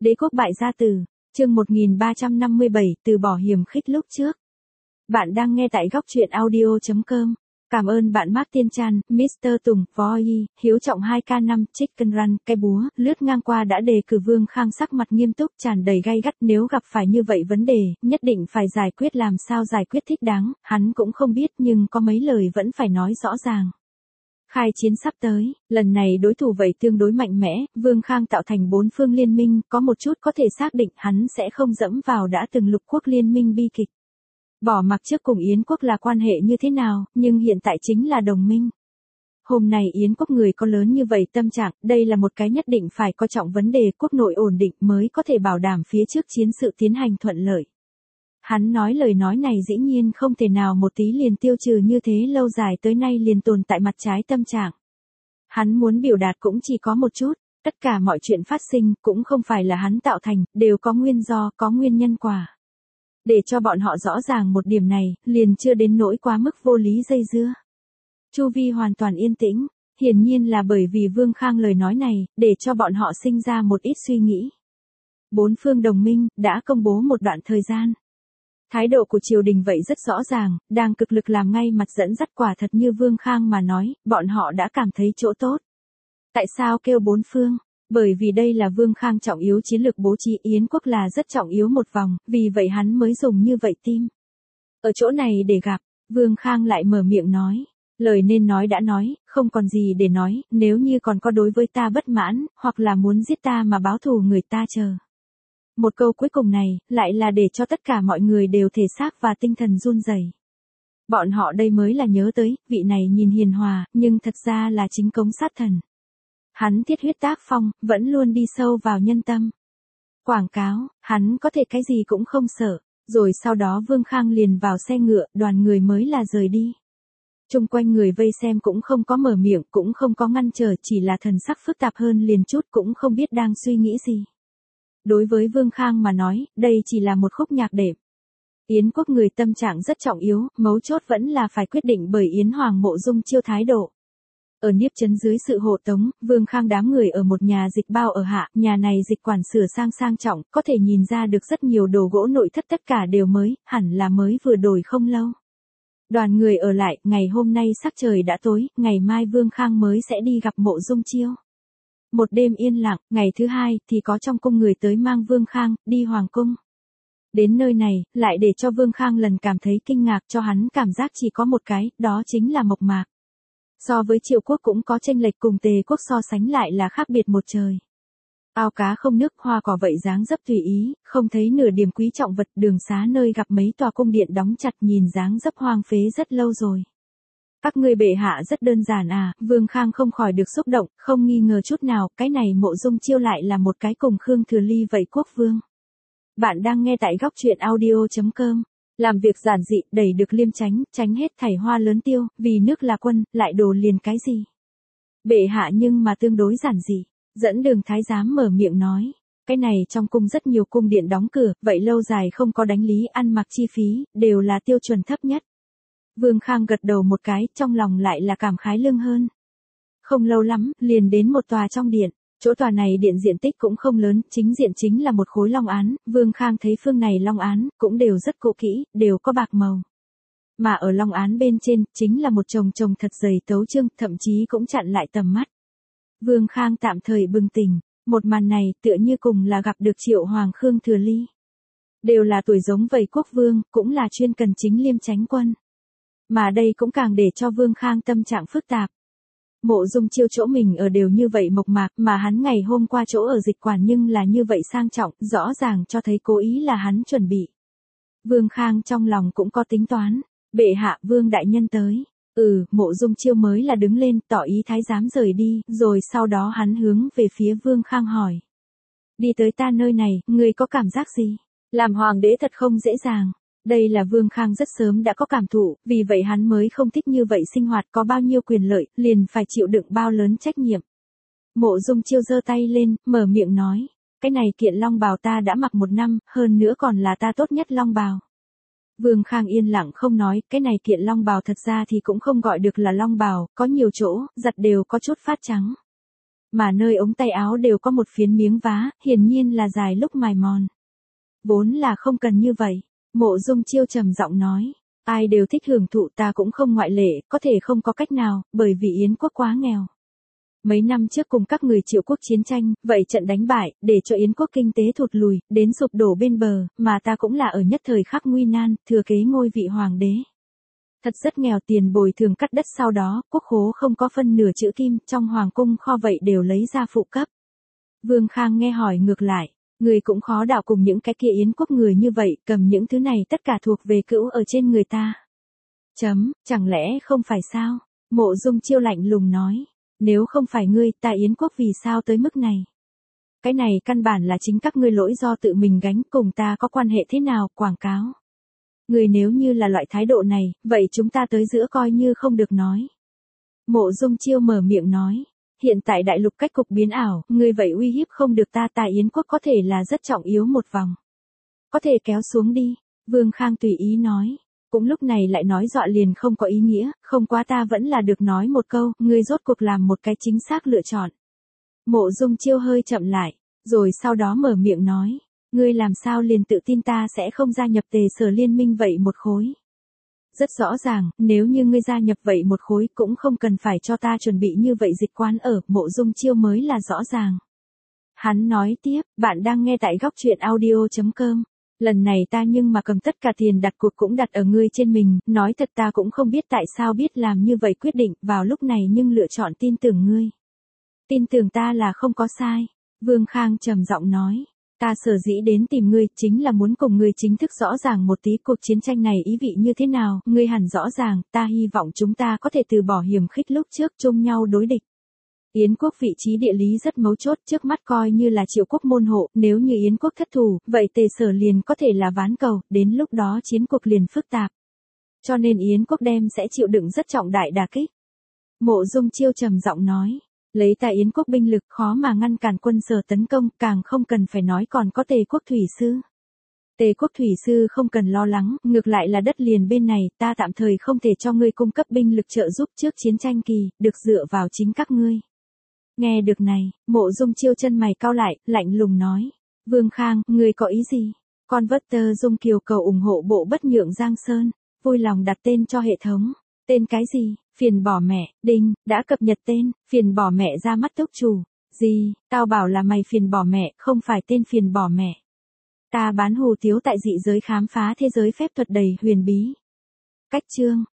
Đế quốc bại gia tử, chương 1357, từ bỏ hiềm khích lúc trước. Bạn đang nghe tại góc truyện audio.com. Cảm ơn bạn Martin Chan, Mr. Tùng, Voi, Hiếu Trọng 2K5, Chicken Run, cái búa, lướt ngang qua đã đề cử Vương Khang sắc mặt nghiêm túc tràn đầy gay gắt. Nếu gặp phải như vậy vấn đề, nhất định phải giải quyết, làm sao giải quyết thích đáng, hắn cũng không biết nhưng có mấy lời vẫn phải nói rõ ràng. Khai chiến sắp tới, lần này đối thủ vậy tương đối mạnh mẽ, Vương Khang tạo thành 4 phương liên minh, có một chút có thể xác định hắn sẽ không dẫm vào đã từng lục quốc liên minh bi kịch. Bỏ mặc trước cùng Yến quốc là quan hệ như thế nào, nhưng hiện tại chính là đồng minh. Hôm nay Yến quốc người có lớn như vậy tâm trạng, đây là một cái nhất định phải coi trọng vấn đề quốc nội ổn định mới có thể bảo đảm phía trước chiến sự tiến hành thuận lợi. Hắn nói lời nói này dĩ nhiên không thể nào một tí liền tiêu trừ như thế lâu dài tới nay liền tồn tại mặt trái tâm trạng. Hắn muốn biểu đạt cũng chỉ có một chút, tất cả mọi chuyện phát sinh cũng không phải là hắn tạo thành, đều có nguyên do, có nguyên nhân quả. Để cho bọn họ rõ ràng một điểm này, liền chưa đến nỗi quá mức vô lý dây dưa. Chu vi hoàn toàn yên tĩnh, hiển nhiên là bởi vì Vương Khang lời nói này, để cho bọn họ sinh ra một ít suy nghĩ. 4 phương đồng minh đã công bố một đoạn thời gian. Thái độ của triều đình vậy rất rõ ràng, đang cực lực làm ngay mặt dẫn dắt, quả thật như Vương Khang mà nói, bọn họ đã cảm thấy chỗ tốt. Tại sao kêu 4 phương? Bởi vì đây là Vương Khang trọng yếu chiến lược bố trí, Yến quốc là rất trọng yếu một vòng, vì vậy hắn mới dùng như vậy tim. Ở chỗ này để gặp, Vương Khang lại mở miệng nói. Lời nên nói đã nói, không còn gì để nói, nếu như còn có đối với ta bất mãn, hoặc là muốn giết ta mà báo thù người ta chờ. Một câu cuối cùng này, lại là để cho tất cả mọi người đều thể xác và tinh thần run rẩy. Bọn họ đây mới là nhớ tới, vị này nhìn hiền hòa, nhưng thật ra là chính cống sát thần. Hắn thiết huyết tác phong, vẫn luôn đi sâu vào nhân tâm. Quảng cáo, hắn có thể cái gì cũng không sợ, rồi sau đó Vương Khang liền vào xe ngựa, đoàn người mới là rời đi. Chung quanh người vây xem cũng không có mở miệng, cũng không có ngăn trở, chỉ là thần sắc phức tạp hơn liền chút, cũng không biết đang suy nghĩ gì. Đối với Vương Khang mà nói, đây chỉ là một khúc nhạc đệm. Yến quốc người tâm trạng rất trọng yếu, mấu chốt vẫn là phải quyết định bởi Yến Hoàng Mộ Dung Chiêu thái độ. Ở Niếp Trấn dưới sự hộ tống, Vương Khang đám người ở một nhà dịch bao ở hạ, nhà này dịch quản sửa sang trọng, có thể nhìn ra được rất nhiều đồ gỗ nội thất, tất cả đều mới, hẳn là mới vừa đổi không lâu. Đoàn người ở lại, ngày hôm nay sắc trời đã tối, ngày mai Vương Khang mới sẽ đi gặp Mộ Dung Chiêu. Một đêm yên lặng, ngày thứ hai thì có trong cung người tới mang Vương Khang đi hoàng cung. Đến nơi này, lại để cho Vương Khang lần cảm thấy kinh ngạc, cho hắn cảm giác chỉ có một cái, đó chính là mộc mạc. So với Triệu quốc cũng có chênh lệch, cùng Tề quốc so sánh lại là khác biệt một trời. Ao cá không nước, hoa cỏ vậy dáng dấp tùy ý, không thấy nửa điểm quý trọng vật, đường xá nơi gặp mấy tòa cung điện đóng chặt, nhìn dáng dấp hoang phế rất lâu rồi. Các ngươi bệ hạ rất đơn giản à, Vương Khang không khỏi được xúc động, không nghi ngờ chút nào, cái này Mộ Dung Chiêu lại là một cái cùng Khương Thừa Ly vậy quốc vương. Bạn đang nghe tại góc truyện audio.com. Làm việc giản dị, đẩy được liêm tránh, tránh hết thảy hoa lớn tiêu, vì nước là quân, lại đồ liền cái gì. Bệ hạ nhưng mà tương đối giản dị, dẫn đường thái giám mở miệng nói. Cái này trong cung rất nhiều cung điện đóng cửa, vậy lâu dài không có đánh lý, ăn mặc chi phí, đều là tiêu chuẩn thấp nhất. Vương Khang gật đầu một cái, trong lòng lại là cảm khái lưng hơn. Không lâu lắm, liền đến một tòa trong điện. Chỗ tòa này điện diện tích cũng không lớn, chính diện chính là một khối long án, Vương Khang thấy phương này long án, cũng đều rất cũ kỹ, đều có bạc màu. Mà ở long án bên trên, chính là một chồng thật dày tấu chương, thậm chí cũng chặn lại tầm mắt. Vương Khang tạm thời bừng tỉnh, một màn này tựa như cùng là gặp được Triệu Hoàng Khương Thừa Ly. Đều là tuổi giống vậy quốc vương, cũng là chuyên cần chính liêm chánh quân. Mà đây cũng càng để cho Vương Khang tâm trạng phức tạp. Mộ Dung Chiêu chỗ mình ở đều như vậy mộc mạc, mà hắn ngày hôm qua chỗ ở dịch quản nhưng là như vậy sang trọng, rõ ràng cho thấy cố ý là hắn chuẩn bị. Vương Khang trong lòng cũng có tính toán, bệ hạ, Vương đại nhân tới. Mộ Dung Chiêu mới là đứng lên, tỏ ý thái giám rời đi, rồi sau đó hắn hướng về phía Vương Khang hỏi. Đi tới ta nơi này, ngươi có cảm giác gì? Làm hoàng đế thật không dễ dàng. Đây là Vương Khang rất sớm đã có cảm thụ, vì vậy hắn mới không thích như vậy sinh hoạt, có bao nhiêu quyền lợi, liền phải chịu đựng bao lớn trách nhiệm. Mộ Dung Chiêu giơ tay lên, mở miệng nói, cái này kiện long bào ta đã mặc 1 năm, hơn nữa còn là ta tốt nhất long bào. Vương Khang yên lặng không nói, cái này kiện long bào thật ra thì cũng không gọi được là long bào, có nhiều chỗ, giặt đều có chút phát trắng. Mà nơi ống tay áo đều có một phiến miếng vá, hiển nhiên là dài lúc mài mòn. Vốn là không cần như vậy. Mộ Dung Chiêu trầm giọng nói. Ai đều thích hưởng thụ, ta cũng không ngoại lệ, có thể không có cách nào, bởi vì Yến quốc quá nghèo. Mấy năm trước cùng các người Triệu quốc chiến tranh, vậy trận đánh bại, để cho Yến quốc kinh tế thụt lùi, đến sụp đổ bên bờ, mà ta cũng là ở nhất thời khắc nguy nan, thừa kế ngôi vị hoàng đế. Thật rất nghèo, tiền bồi thường cắt đất, sau đó, quốc khố không có phân nửa chữ kim, trong hoàng cung kho vậy đều lấy ra phụ cấp. Vương Khang nghe hỏi ngược lại, người cũng khó đạo cùng những cái kia Yến quốc người như vậy, cầm những thứ này tất cả thuộc về cữu ở trên người ta. Chẳng lẽ không phải sao? Mộ Dung Chiêu lạnh lùng nói, nếu không phải ngươi, ta Yến quốc vì sao tới mức này? Cái này căn bản là chính các ngươi lỗi do tự mình gánh, cùng ta có quan hệ thế nào, quảng cáo. Người nếu như là loại thái độ này, vậy chúng ta tới giữa coi như không được nói. Mộ Dung Chiêu mở miệng nói, hiện tại đại lục cách cục biến ảo, ngươi vậy uy hiếp không được ta, ta Yến quốc có thể là rất trọng yếu một vòng. Có thể kéo xuống đi, Vương Khang tùy ý nói. Cũng lúc này lại nói dọa liền không có ý nghĩa, không quá ta vẫn là được nói một câu, ngươi rốt cuộc làm một cái chính xác lựa chọn. Mộ Dung Chiêu hơi chậm lại, rồi sau đó mở miệng nói, ngươi làm sao liền tự tin ta sẽ không gia nhập Tề Sở liên minh vậy một khối. Rất rõ ràng, nếu như ngươi gia nhập vậy một khối cũng không cần phải cho ta chuẩn bị như vậy dịch quán ở, Mộ Dung Chiêu mới là rõ ràng. Hắn nói tiếp, bạn đang nghe tại góc truyện audio.com. Lần này ta nhưng mà cầm tất cả tiền đặt cuộc cũng đặt ở ngươi trên mình, nói thật ta cũng không biết tại sao biết làm như vậy quyết định, vào lúc này nhưng lựa chọn tin tưởng ngươi. Tin tưởng ta là không có sai. Vương Khang trầm giọng nói, ta sở dĩ đến tìm ngươi chính là muốn cùng ngươi chính thức rõ ràng một tí cuộc chiến tranh này ý vị như thế nào, ngươi hẳn rõ ràng, ta hy vọng chúng ta có thể từ bỏ hiềm khích lúc trước chung nhau đối địch. Yến quốc vị trí địa lý rất mấu chốt, trước mắt coi như là Triệu quốc môn hộ, nếu như Yến quốc thất thủ, vậy Tề Sở liền có thể là ván cầu, đến lúc đó chiến cuộc liền phức tạp. Cho nên Yến quốc đem sẽ chịu đựng rất trọng đại đả kích. Mộ Dung Chiêu trầm giọng nói, lấy ta Yến quốc binh lực khó mà ngăn cản quân Sở tấn công, càng không cần phải nói còn có Tề quốc thủy sư. Tề quốc thủy sư không cần lo lắng, ngược lại là đất liền bên này, ta tạm thời không thể cho ngươi cung cấp binh lực trợ giúp trước chiến tranh kỳ, được dựa vào chính các ngươi. Nghe được này, Mộ Dung Chiêu chân mày cau lại, lạnh lùng nói, Vương Khang, ngươi có ý gì? Con vất tơ Dung Kiều cầu ủng hộ bộ bất nhượng Giang Sơn, vui lòng đặt tên cho hệ thống. Tên cái gì? Phiền bỏ mẹ, đinh, đã cập nhật tên, phiền bỏ mẹ ra mắt túc chủ. Gì, tao bảo là mày phiền bỏ mẹ, không phải tên phiền bỏ mẹ. Ta bán hủ tiếu tại dị giới khám phá thế giới phép thuật đầy huyền bí. Cách chương.